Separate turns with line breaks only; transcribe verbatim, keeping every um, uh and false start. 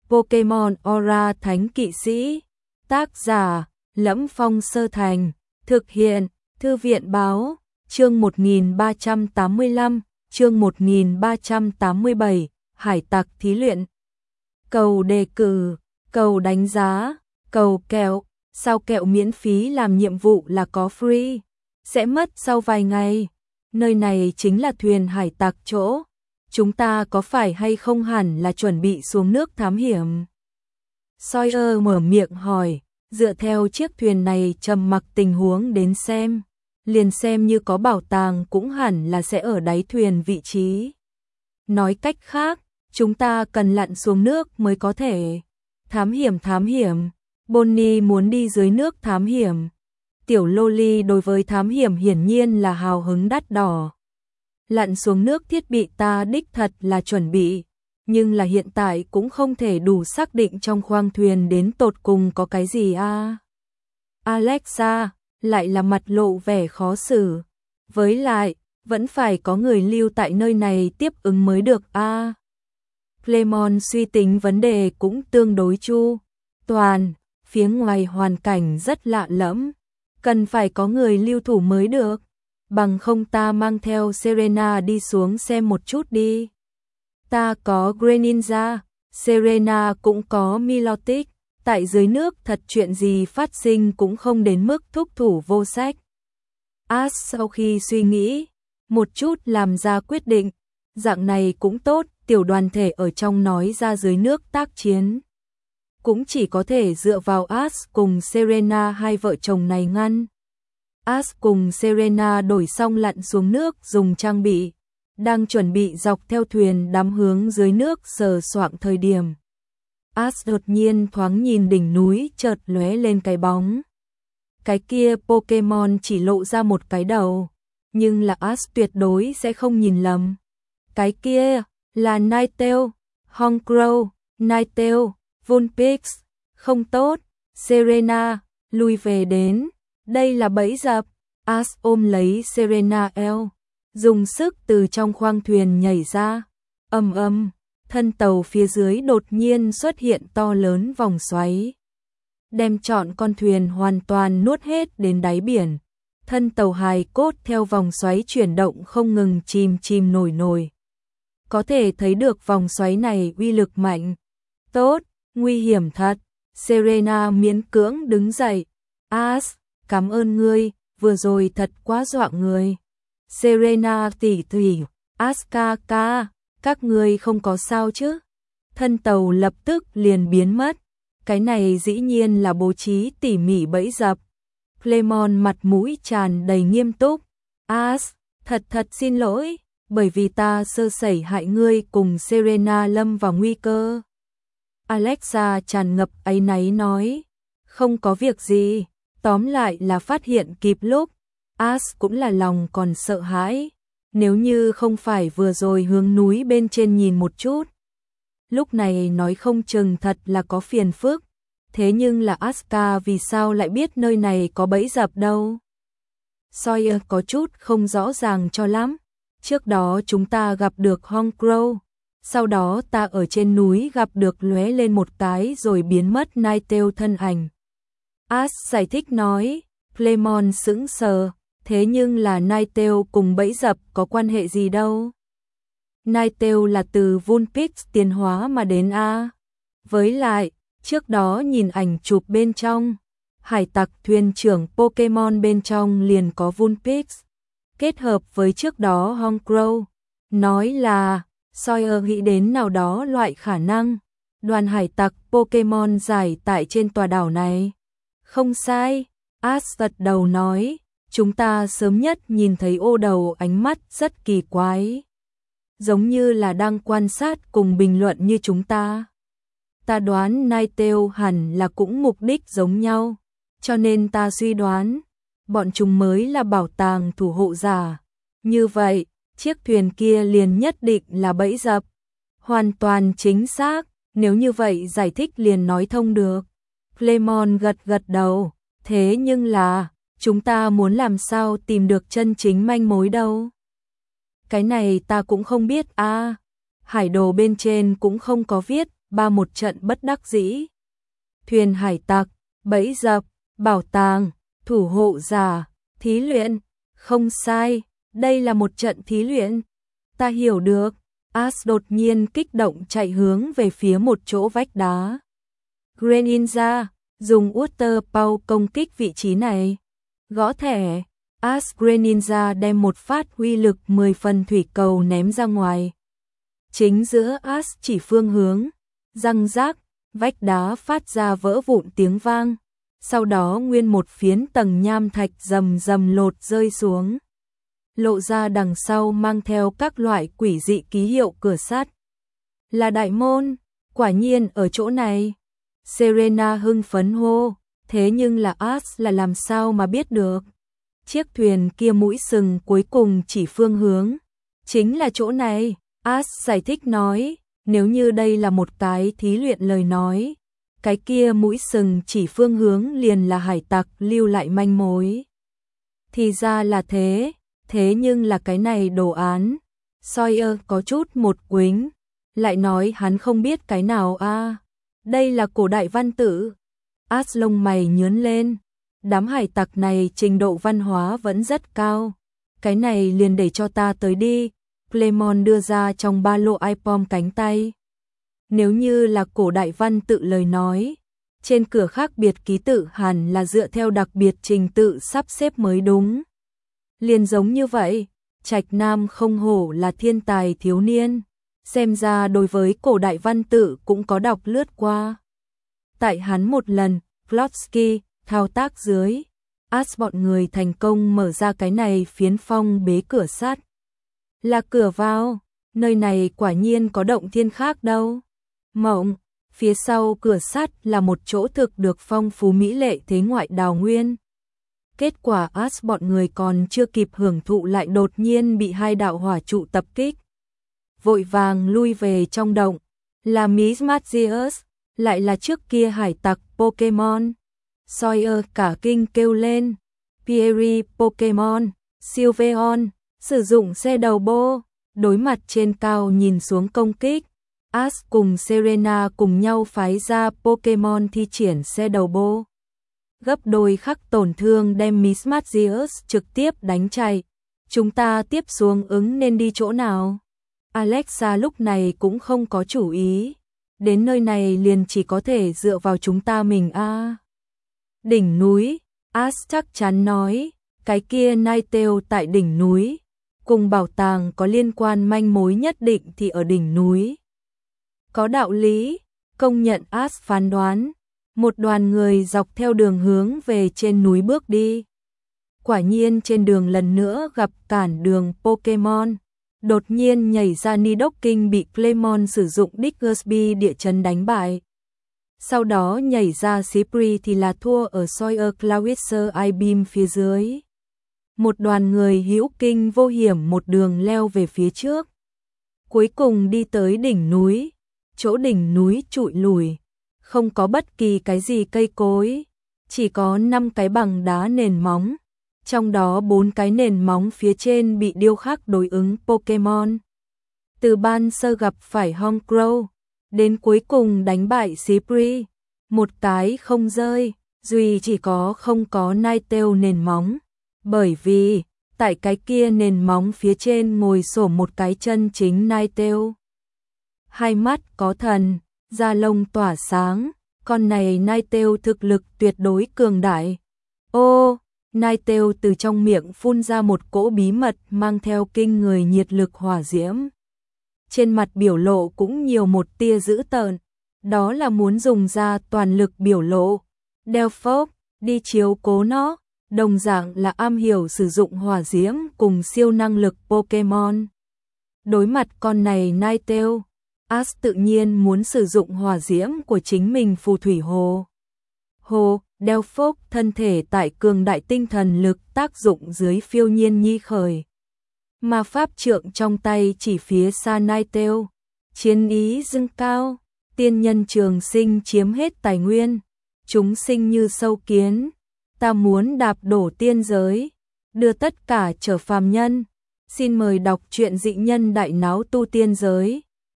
Pokemon Aura Thánh Kỵ Sĩ. Tác giả: Lẫm Phong Sơ Thành. Thực hiện: Thư viện Báo. Chương một nghìn ba trăm tám mươi lăm, chương một nghìn ba trăm tám mươi bảy, Hải tặc thí luyện. Cầu đề cử, cầu đánh giá, cầu kẹo, sao kẹo miễn phí làm nhiệm vụ là có free, sẽ mất sau vài ngày. Nơi này chính là thuyền hải tặc chỗ. Chúng ta có phải hay không hẳn là chuẩn bị xuống nước thám hiểm? Sawyer mở miệng hỏi, dựa theo chiếc thuyền này trầm mặc tình huống đến xem, liền xem như có bảo tàng cũng hẳn là sẽ ở đáy thuyền vị trí. Nói cách khác, chúng ta cần lặn xuống nước mới có thể thám hiểm thám hiểm. Bonnie muốn đi dưới nước thám hiểm. Tiểu Loli đối với thám hiểm hiển nhiên là hào hứng đắt đỏ. Lặn xuống nước thiết bị ta đích thật là chuẩn bị, nhưng là hiện tại cũng không thể đủ xác định trong khoang thuyền đến tột cùng có cái gì a. À? Alexa lại là mặt lộ vẻ khó xử. Với lại, vẫn phải có người lưu tại nơi này tiếp ứng mới được a. À? Clemon suy tính vấn đề cũng tương đối chu toàn, phía ngoài hoàn cảnh rất lạ lẫm, cần phải có người lưu thủ mới được. Bằng không ta mang theo Serena đi xuống xem một chút đi. Ta có Greninja, Serena cũng có Milotic, tại dưới nước thật chuyện gì phát sinh cũng không đến mức thúc thủ vô sách. Ash sau khi suy nghĩ một chút làm ra quyết định, dạng này cũng tốt, tiểu đoàn thể ở trong nói ra dưới nước tác chiến. Cũng chỉ có thể dựa vào Ash cùng Serena hai vợ chồng này ngăn. Ash cùng Serena đổi xong lặn xuống nước dùng trang bị, đang chuẩn bị dọc theo thuyền đắm hướng dưới nước sờ soạng thời điểm. Ash đột nhiên thoáng nhìn đỉnh núi chợt lóe lên cái bóng. Cái kia Pokemon chỉ lộ ra một cái đầu, nhưng là Ash tuyệt đối sẽ không nhìn lầm. Cái kia là Ninetale, Honchkrow, Ninetale, Vulpix. Không tốt, Serena, lui về đến. Đây là bẫy dập. Ash ôm lấy Serena eo, dùng sức từ trong khoang thuyền nhảy ra. Ầm ầm, thân tàu phía dưới đột nhiên xuất hiện to lớn vòng xoáy, đem trọn con thuyền hoàn toàn nuốt hết đến đáy biển. Thân tàu hài cốt theo vòng xoáy chuyển động không ngừng chìm chìm nổi nổi. Có thể thấy được vòng xoáy này uy lực mạnh. Tốt, nguy hiểm thật. Serena miễn cưỡng đứng dậy. Ash, cảm ơn ngươi, vừa rồi thật quá dọa người. Serena tỷ tỷ, Ash ca ca, các ngươi không có sao chứ? Thân tàu lập tức liền biến mất. Cái này dĩ nhiên là bố trí tỉ mỉ bẫy dập. Clemon mặt mũi tràn đầy nghiêm túc. Ash, thật thật xin lỗi, bởi vì ta sơ sẩy hại ngươi cùng Serena lâm vào nguy cơ. Alexa tràn ngập áy náy nói, không có việc gì, tóm lại là phát hiện kịp lúc. Ash cũng là lòng còn sợ hãi, nếu như không phải vừa rồi hướng núi bên trên nhìn một chút, lúc này nói không chừng thật là có phiền phức. Thế nhưng là Asuka vì sao lại biết nơi này có bẫy dập đâu? Sawyer có chút không rõ ràng cho lắm. Trước đó chúng ta gặp được Honchkrow, sau đó ta ở trên núi gặp được lóe lên một cái rồi biến mất Ninetale thân ảnh. Ash giải thích nói. Clemon sững sờ, thế nhưng là Ninetale cùng bẫy dập có quan hệ gì đâu? Ninetale là từ Vulpix tiến hóa mà đến a. Với lại, trước đó nhìn ảnh chụp bên trong, hải tặc thuyền trưởng Pokemon bên trong liền có Vulpix, kết hợp với trước đó Honchkrow, nói là Sawyer nghĩ đến nào đó loại khả năng, đoàn hải tặc Pokemon giải tại trên tòa đảo này. Không sai, Ash gật đầu nói, chúng ta sớm nhất nhìn thấy ô đầu ánh mắt rất kỳ quái, giống như là đang quan sát cùng bình luận như chúng ta. Ta đoán Ninetale hẳn là cũng mục đích giống nhau, cho nên ta suy đoán, bọn chúng mới là bảo tàng thủ hộ giả. Như vậy, chiếc thuyền kia liền nhất định là bẫy dập. Hoàn toàn chính xác, nếu như vậy giải thích liền nói thông được. Clemon gật gật đầu, thế nhưng là, chúng ta muốn làm sao tìm được chân chính manh mối đâu? Cái này ta cũng không biết a. À, hải đồ bên trên cũng không có viết, ba một trận bất đắc dĩ. Thuyền hải tặc, bẫy dập, bảo tàng, thủ hộ giả, thí luyện, không sai, đây là một trận thí luyện. Ta hiểu được. Ash đột nhiên kích động chạy hướng về phía một chỗ vách đá. Greninja, dùng Water Power công kích vị trí này. Gõ thẻ, Ash Greninja đem một phát uy lực mười phần thủy cầu ném ra ngoài. Chính giữa Ash chỉ phương hướng, răng rác, vách đá phát ra vỡ vụn tiếng vang. Sau đó nguyên một phiến tầng nham thạch rầm rầm lột rơi xuống. Lộ ra đằng sau mang theo các loại quỷ dị ký hiệu cửa sắt. Là đại môn, quả nhiên ở chỗ này. Serena hưng phấn hô, thế nhưng là Ash là làm sao mà biết được. Chiếc thuyền kia mũi sừng cuối cùng chỉ phương hướng. Chính là chỗ này, Ash giải thích nói, nếu như đây là một cái thí luyện lời nói. Cái kia mũi sừng chỉ phương hướng liền là hải tặc lưu lại manh mối. Thì ra là thế, thế nhưng là cái này đồ án. Sawyer có chút một quính, lại nói hắn không biết cái nào a. À, đây là cổ đại văn tự. Ash lông mày nhướng lên, đám hải tặc này trình độ văn hóa vẫn rất cao. Cái này liền để cho ta tới đi. Clemon đưa ra trong ba lô iPom cánh tay. Nếu như là cổ đại văn tự lời nói, trên cửa khác biệt ký tự hẳn là dựa theo đặc biệt trình tự sắp xếp mới đúng. Liền giống như vậy, Trạch Nam không hổ là thiên tài thiếu niên, xem ra đối với cổ đại văn tự cũng có đọc lướt qua. Tại hắn một lần, Flotsky, thao tác dưới, Ash bọn người thành công mở ra cái này phiến phong bế cửa sắt. Là cửa vào, nơi này quả nhiên có động thiên khác đâu. Mộng, phía sau cửa sắt là một chỗ thực được phong phú mỹ lệ thế ngoại đào nguyên. Kết quả Ash bọn người còn chưa kịp hưởng thụ lại đột nhiên bị hai đạo hỏa trụ tập kích. Vội vàng lui về trong động, là Mismagius, lại là trước kia hải tặc Pokemon. Sawyer cả kinh kêu lên, Pierre Pokemon, Sylveon, sử dụng xe đầu bô, đối mặt trên cao nhìn xuống công kích. Ash cùng Serena cùng nhau phái ra Pokemon thi triển xe đầu bô. Gấp đôi khắc tổn thương đem Mismagius trực tiếp đánh chạy. Chúng ta tiếp xuống ứng nên đi chỗ nào? Alexa lúc này cũng không có chủ ý. Đến nơi này liền chỉ có thể dựa vào chúng ta mình a. À. Đỉnh núi, Ash chắc chắn nói, cái kia Ninetale tại đỉnh núi. Cùng bảo tàng có liên quan manh mối nhất định thì ở đỉnh núi. Có đạo lý, công nhận Ash phán đoán. Một đoàn người dọc theo đường hướng về trên núi bước đi. Quả nhiên trên đường lần nữa gặp cản đường Pokemon. Đột nhiên nhảy ra Nidoking bị Clemon sử dụng Diggersby địa chấn đánh bại. Sau đó nhảy ra Sipri thì là thua ở Sawyer Clawitzer I-Beam phía dưới. Một đoàn người hữu kinh vô hiểm một đường leo về phía trước. Cuối cùng đi tới đỉnh núi. Chỗ đỉnh núi trụi lùi. Không có bất kỳ cái gì cây cối. Chỉ có năm cái bằng đá nền móng. Trong đó bốn cái nền móng phía trên bị điêu khắc đối ứng Pokemon. Từ ban sơ gặp phải Honchkrow, đến cuối cùng đánh bại Sipri. Một cái không rơi, duy chỉ có không có Ninetale nền móng. Bởi vì, tại cái kia nền móng phía trên ngồi xổm một cái chân chính Ninetale. Hai mắt có thần, da lông tỏa sáng, con này Ninetale thực lực tuyệt đối cường đại. Ô, Ninetale từ trong miệng phun ra một cỗ bí mật mang theo kinh người nhiệt lực hỏa diễm. Trên mặt biểu lộ cũng nhiều một tia dữ tợn, đó là muốn dùng ra toàn lực biểu lộ. Delphos, đi chiếu cố nó, đồng dạng là am hiểu sử dụng hỏa diễm cùng siêu năng lực Pokemon. Đối mặt con này Ninetale, Ash tự nhiên muốn sử dụng hỏa diễm của chính mình phù thủy hồ. Hồ, Delphos thân thể tại cường đại tinh thần lực tác dụng dưới phiêu nhiên nhi khởi. Mà pháp trượng trong tay chỉ phía xa Ninetale, chiến ý dâng cao, tiên nhân trường sinh chiếm hết tài nguyên, chúng sinh như sâu kiến, ta muốn đạp đổ tiên giới, đưa tất cả trở phàm nhân. Xin mời đọc truyện dị nhân đại náo tu tiên giới.